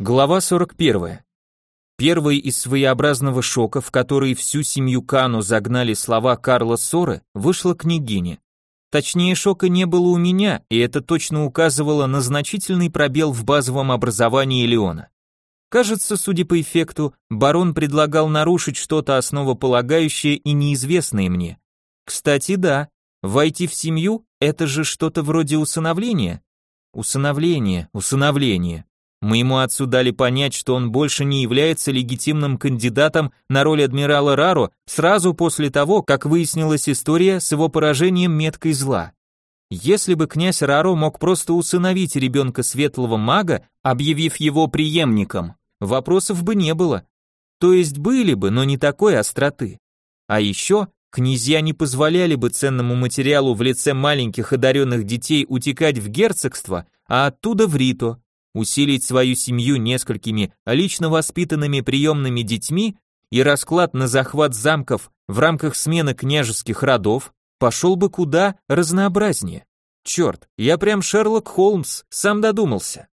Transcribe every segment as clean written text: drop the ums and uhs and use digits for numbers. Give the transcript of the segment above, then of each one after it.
Глава 41. Первый из своеобразного шока, в который всю семью Кану загнали слова Карла Соры, вышла княгиня. Точнее, шока не было у меня, и это точно указывало на значительный пробел в базовом образовании Леона. Кажется, судя по эффекту, барон предлагал нарушить что-то основополагающее и неизвестное мне. Кстати, да, войти в семью – это же что-то вроде усыновления. Усыновление. Моему отцу дали понять, что он больше не является легитимным кандидатом на роль адмирала Раро сразу после того, как выяснилась история с его поражением меткой зла. Если бы князь Раро мог просто усыновить ребенка светлого мага, объявив его преемником, вопросов бы не было. То есть были бы, но не такой остроты. А еще князья не позволяли бы ценному материалу в лице маленьких одаренных детей утекать в герцогство, а оттуда в Рито. Усилить свою семью несколькими лично воспитанными приемными детьми и расклад на захват замков в рамках смены княжеских родов пошел бы куда разнообразнее. Черт, я прям Шерлок Холмс, сам додумался.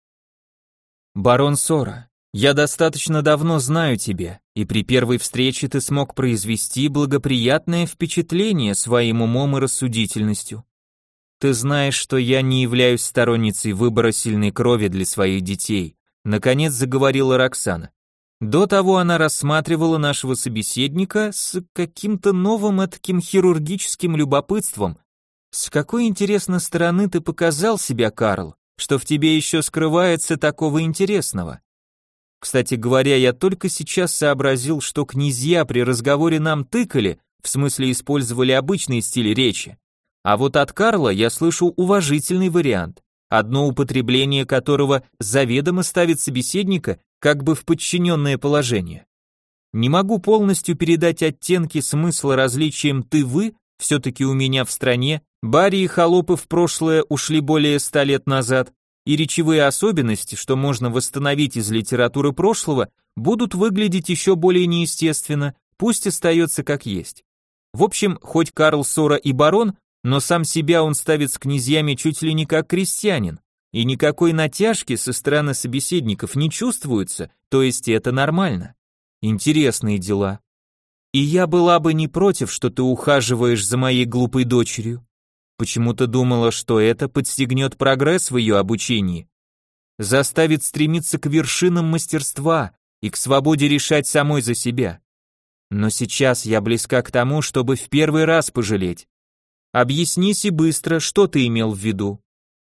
Барон Сора, я достаточно давно знаю тебя, и при первой встрече ты смог произвести благоприятное впечатление своим умом и рассудительностью. Ты знаешь, что я не являюсь сторонницей выбора сильной крови для своих детей, наконец заговорила Роксана. До того она рассматривала нашего собеседника с каким-то новым этаким хирургическим любопытством. С какой, интересной стороны ты показал себя, Карл, что в тебе еще скрывается такого интересного? Кстати говоря, я только сейчас сообразил, что князья при разговоре нам тыкали, в смысле использовали обычный стиль речи. А вот от Карла я слышу уважительный вариант, одно употребление которого заведомо ставит собеседника как бы в подчиненное положение. Не могу полностью передать оттенки смысла различием «ты-вы», все-таки у меня в стране, бари и холопы в прошлое ушли более 100 лет назад, и речевые особенности, что можно восстановить из литературы прошлого, будут выглядеть еще более неестественно, пусть остается как есть. В общем, хоть Карл Сора и барон, но сам себя он ставит с князьями чуть ли не как крестьянин, и никакой натяжки со стороны собеседников не чувствуется, то есть это нормально. Интересные дела. И я была бы не против, что ты ухаживаешь за моей глупой дочерью. Почему-то думала, что это подстегнет прогресс в ее обучении, заставит стремиться к вершинам мастерства и к свободе решать самой за себя. Но сейчас я близка к тому, чтобы в первый раз пожалеть. Объяснись и быстро, что ты имел в виду.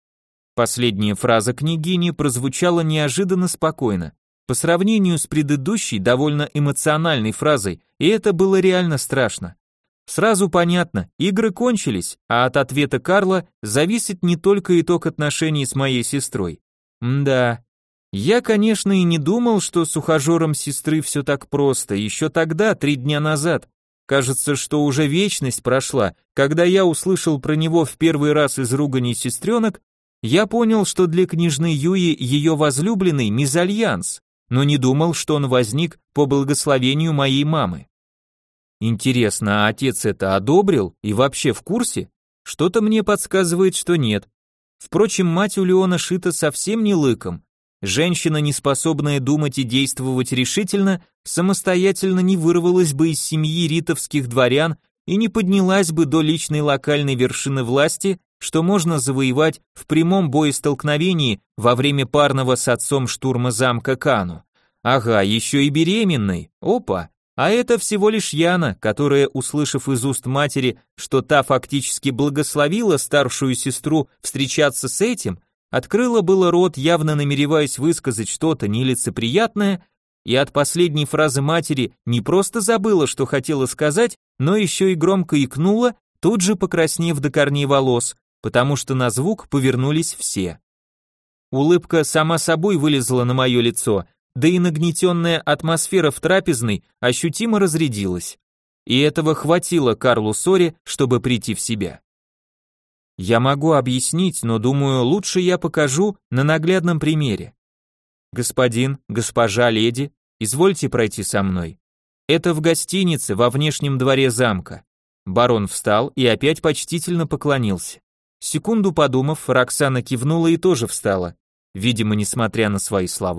Последняя фраза княгини прозвучала неожиданно спокойно, по сравнению с предыдущей довольно эмоциональной фразой, и это было реально страшно. Сразу понятно, игры кончились, а от ответа Карла зависит не только итог отношений с моей сестрой. Да, я, конечно, и не думал, что с ухажером сестры все так просто, еще тогда, 3 дня назад. Кажется, что уже вечность прошла, когда я услышал про него в первый раз из ругани сестренок, я понял, что для княжны Юи ее возлюбленный мезальянс, но не думал, что он возник по благословению моей мамы. Интересно, а отец это одобрил и вообще в курсе? Что-то мне подсказывает, что нет. Впрочем, мать у Леона шита совсем не лыком. Женщина, не способная думать и действовать решительно, самостоятельно не вырвалась бы из семьи ритовских дворян и не поднялась бы до личной локальной вершины власти, что можно завоевать в прямом боестолкновении во время парного с отцом штурма замка Кану. Ага, еще и беременной. Опа! А это всего лишь Яна, которая, услышав из уст матери, что та фактически благословила старшую сестру встречаться с этим, открыла было рот, явно намереваясь высказать что-то нелицеприятное, и от последней фразы матери не просто забыла, что хотела сказать, но еще и громко икнула, тут же покраснев до корней волос, потому что на звук повернулись все. Улыбка сама собой вылезла на мое лицо, да и нагнетенная атмосфера в трапезной ощутимо разрядилась. И этого хватило Карлу Соре, чтобы прийти в себя. Я могу объяснить, но думаю, лучше я покажу на наглядном примере. Господин, госпожа, леди, извольте пройти со мной. Это в гостинице во внешнем дворе замка. Барон встал и опять почтительно поклонился. Секунду подумав, Роксана кивнула и тоже встала. Видимо, несмотря на свои слова,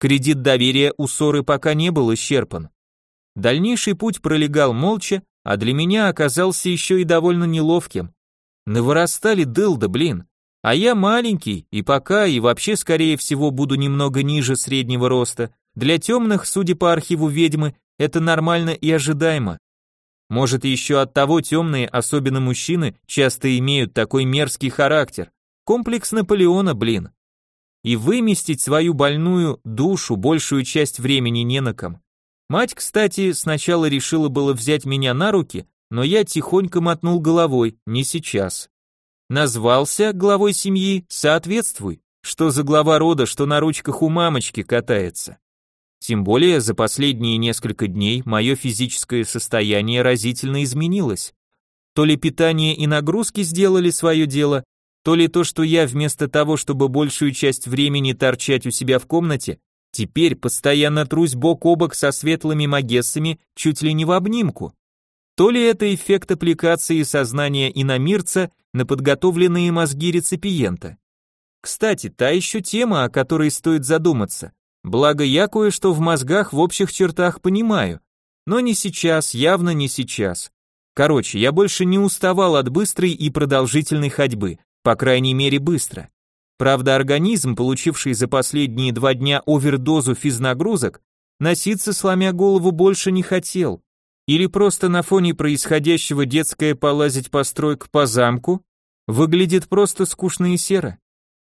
Кредит доверия у Соры пока не был исчерпан. Дальнейший путь пролегал молча, а для меня оказался еще и довольно неловким. Навырастали дылда, блин. А я маленький, и пока, и вообще, скорее всего, буду немного ниже среднего роста. Для темных, судя по архиву ведьмы, это нормально и ожидаемо. Может, еще от того темные, особенно мужчины, часто имеют такой мерзкий характер. Комплекс Наполеона, блин. И выместить свою больную душу большую часть времени не на ком. Мать, кстати, сначала решила было взять меня на руки, но я тихонько мотнул головой, не сейчас. Назвался главой семьи, соответствуй. Что за глава рода, что на ручках у мамочки катается. Тем более за последние несколько дней мое физическое состояние разительно изменилось. То ли питание и нагрузки сделали свое дело, то ли то, что я вместо того, чтобы большую часть времени торчать у себя в комнате, теперь постоянно трусь бок о бок со светлыми магессами чуть ли не в обнимку. То ли это эффект аппликации сознания иномирца на подготовленные мозги реципиента. Кстати, та еще тема, о которой стоит задуматься. Благо я кое-что в мозгах в общих чертах понимаю. Но не сейчас, явно не сейчас. Короче, я больше не уставал от быстрой и продолжительной ходьбы, по крайней мере быстро. Правда, организм, получивший за последние 2 дня овердозу физнагрузок, носиться сломя голову больше не хотел. Или просто на фоне происходящего детское полазить по стройке по замку выглядит просто скучно и серо.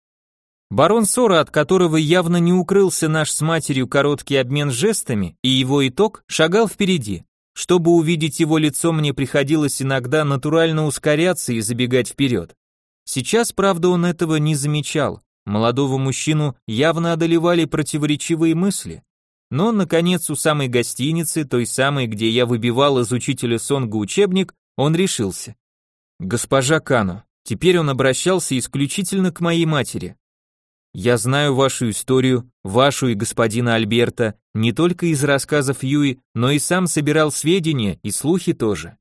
Барон Сора, от которого явно не укрылся наш с матерью короткий обмен жестами, и его итог, шагал впереди. Чтобы увидеть его лицо, мне приходилось иногда натурально ускоряться и забегать вперед. Сейчас, правда, он этого не замечал. Молодого мужчину явно одолевали противоречивые мысли. Но, наконец, у самой гостиницы, той самой, где я выбивал из учителя Сонга учебник, он решился. «Госпожа Кано», теперь он обращался исключительно к моей матери. «Я знаю вашу историю, вашу и господина Альберта, не только из рассказов Юи, но и сам собирал сведения и слухи тоже.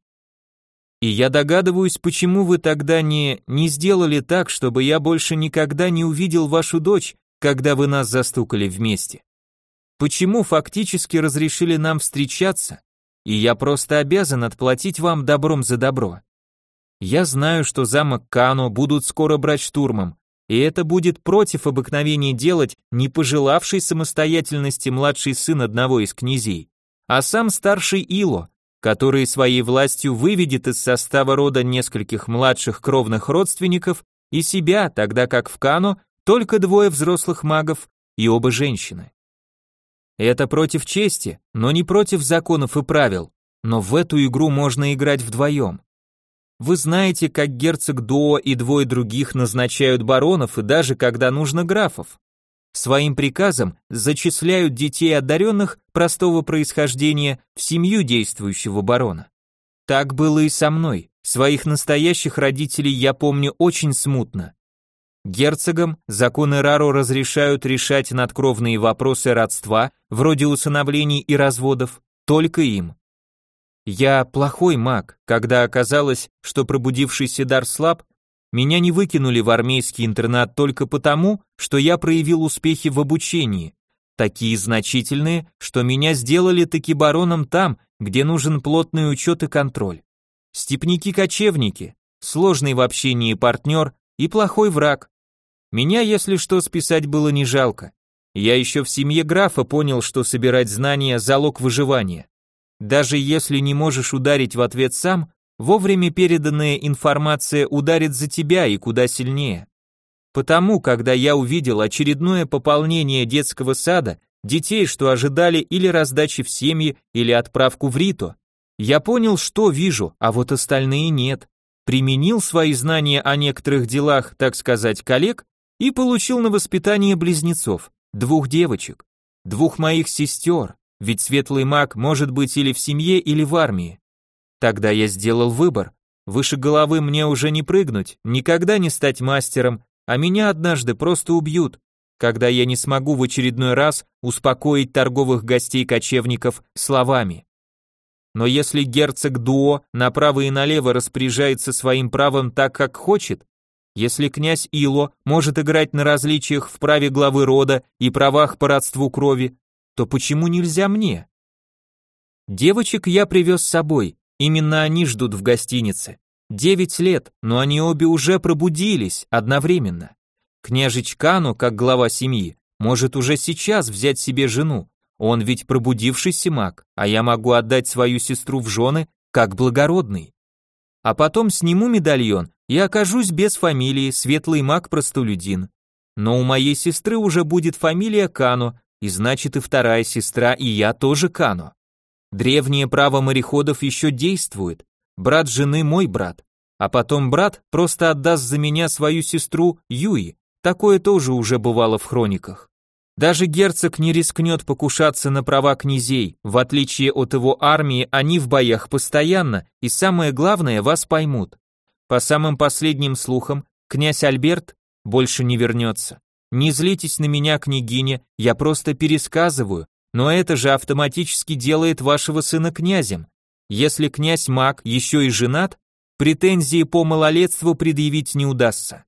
И я догадываюсь, почему вы тогда не сделали так, чтобы я больше никогда не увидел вашу дочь, когда вы нас застукали вместе. Почему фактически разрешили нам встречаться, и я просто обязан отплатить вам добром за добро. Я знаю, что замок Кано будут скоро брать штурмом, и это будет против обыкновения делать не пожелавший самостоятельности младший сын одного из князей, а сам старший Ило, который своей властью выведет из состава рода нескольких младших кровных родственников и себя, тогда как в Кано только 2 взрослых магов и оба женщины. Это против чести, но не против законов и правил, но в эту игру можно играть вдвоем. Вы знаете, как герцог Дуо и 2 других назначают баронов и даже когда нужно графов. Своим приказом зачисляют детей одаренных простого происхождения в семью действующего барона. Так было и со мной, своих настоящих родителей я помню очень смутно. Герцогам законы Раро разрешают решать надкровные вопросы родства, вроде усыновлений и разводов, только им. Я плохой маг, когда оказалось, что пробудившийся дар слаб, меня не выкинули в армейский интернат только потому, что я проявил успехи в обучении, такие значительные, что меня сделали таки бароном там, где нужен плотный учет и контроль. Степняки-кочевники, сложный в общении партнер и плохой враг. Меня, если что, списать было не жалко. Я еще в семье графа понял, что собирать знания – залог выживания. Даже если не можешь ударить в ответ сам, вовремя переданная информация ударит за тебя и куда сильнее. Потому, когда я увидел очередное пополнение детского сада, детей, что ожидали или раздачи в семьи, или отправку в Рито, я понял, что вижу, а вот остальные нет. Применил свои знания о некоторых делах, так сказать, коллег, и получил на воспитание близнецов, 2 девочек, 2 моих сестер, ведь светлый маг может быть или в семье, или в армии. Тогда я сделал выбор, выше головы мне уже не прыгнуть, никогда не стать мастером, а меня однажды просто убьют, когда я не смогу в очередной раз успокоить торговых гостей-кочевников словами. Но если герцог Дуо направо и налево распоряжается своим правом так, как хочет, Если князь Ило может играть на различиях в праве главы рода и правах по родству крови, то почему нельзя мне? Девочек я привез с собой, именно они ждут в гостинице. 9 лет, но они обе уже пробудились одновременно. Княжич Кану, как глава семьи, может уже сейчас взять себе жену. Он ведь пробудившийся маг, а я могу отдать свою сестру в жены, как благородный. А потом сниму медальон и окажусь без фамилии, светлый маг-простолюдин. Но у моей сестры уже будет фамилия Кано, и значит и вторая сестра, и я тоже Кано. Древнее право мореходов еще действует. Брат жены мой брат. А потом брат просто отдаст за меня свою сестру Юи. Такое тоже уже бывало в хрониках. Даже герцог не рискнет покушаться на права князей, в отличие от его армии, они в боях постоянно, и самое главное, вас поймут. По самым последним слухам, князь Альберт больше не вернется. Не злитесь на меня, княгиня, я просто пересказываю, но это же автоматически делает вашего сына князем. Если князь маг еще и женат, претензии по малолетству предъявить не удастся.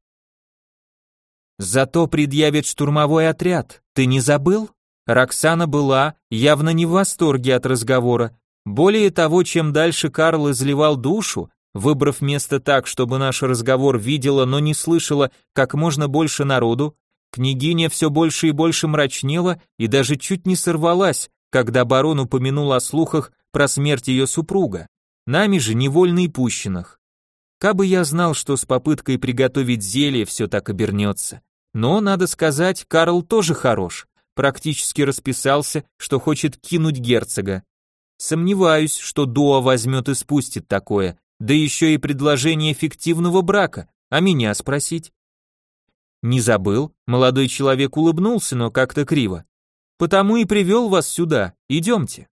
Зато предъявит штурмовой отряд, ты не забыл? Роксана была явно не в восторге от разговора. Более того, чем дальше Карл изливал душу, выбрав место так, чтобы наш разговор видела, но не слышала как можно больше народу, княгиня все больше и больше мрачнела и даже чуть не сорвалась, когда барон упомянул о слухах про смерть ее супруга, нами же невольно и пущенных. Кабы я знал, что с попыткой приготовить зелье все так обернется. Но, надо сказать, Карл тоже хорош, практически расписался, что хочет кинуть герцога. Сомневаюсь, что Дуа возьмет и спустит такое, да еще и предложение фиктивного брака, а меня спросить? Не забыл, молодой человек улыбнулся, но как-то криво. Потому и привел вас сюда, идемте.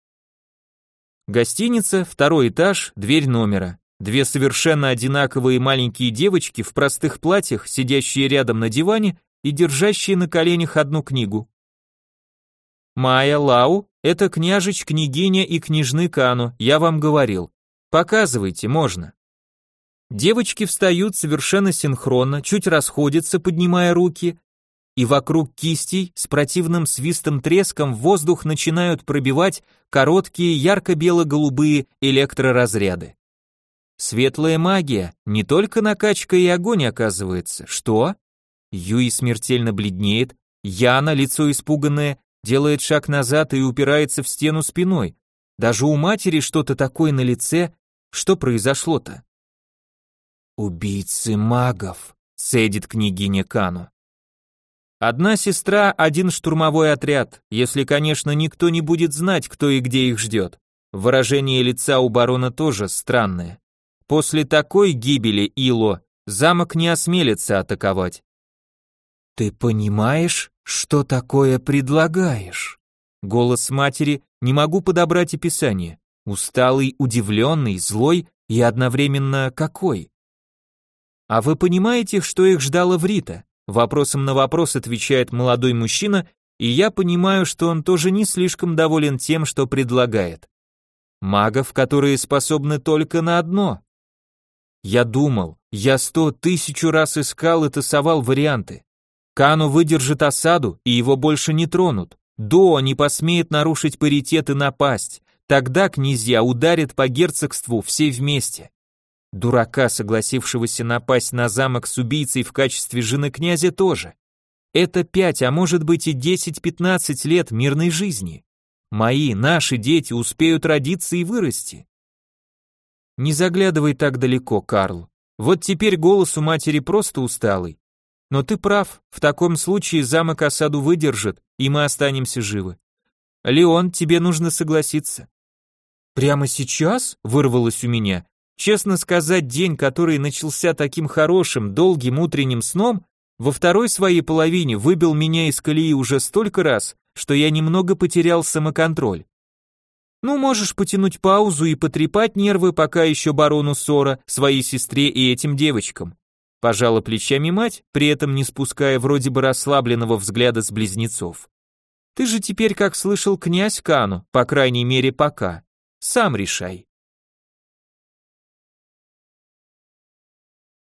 Гостиница, 2-й этаж, дверь номера. Две совершенно одинаковые маленькие девочки в простых платьях, сидящие рядом на диване и держащие на коленях одну книгу. Майя, Лау, это княжич, княгиня и княжны Кану, я вам говорил. Показывайте, можно. Девочки встают совершенно синхронно, чуть расходятся, поднимая руки, и вокруг кистей с противным свистом-треском в воздух начинают пробивать короткие ярко-бело-голубые электроразряды. Светлая магия, не только накачка и огонь, оказывается. Что? Юи смертельно бледнеет, Яна, лицо испуганное, делает шаг назад и упирается в стену спиной. Даже у матери что-то такое на лице. Что произошло-то? «Убийцы магов», — цедит княгиня Кану. Одна сестра, один штурмовой отряд, если, конечно, никто не будет знать, кто и где их ждет. Выражение лица у барона тоже странное. После такой гибели Ило замок не осмелится атаковать. «Ты понимаешь, что такое предлагаешь?» Голос матери, не могу подобрать описание. Усталый, удивленный, злой и одновременно какой? «А вы понимаете, что их ждало в Рита?» Вопросом на вопрос отвечает молодой мужчина, и я понимаю, что он тоже не слишком доволен тем, что предлагает. Магов, которые способны только на одно. Я думал, я 100 000 раз искал и тасовал варианты. Кану выдержит осаду, и его больше не тронут. Дуо не посмеет нарушить паритет и напасть. Тогда князья ударят по герцогству все вместе. Дурака, согласившегося напасть на замок с убийцей в качестве жены князя, тоже. Это 5, а может быть и 10-15 лет мирной жизни. Мои, наши дети успеют родиться и вырасти. Не заглядывай так далеко, Карл. Вот теперь голос у матери просто усталый. Но ты прав, в таком случае замок осаду выдержит, и мы останемся живы. Леон, тебе нужно согласиться. Прямо сейчас? Вырвалось у меня. Честно сказать, день, который начался таким хорошим, долгим утренним сном, во второй своей половине выбил меня из колеи уже столько раз, что я немного потерял самоконтроль. Ну, можешь потянуть паузу и потрепать нервы, пока еще барону ссора, своей сестре и этим девочкам. Пожала плечами мать, при этом не спуская вроде бы расслабленного взгляда с близнецов. Ты же теперь, как слышал, князь Кану, по крайней мере пока. Сам решай.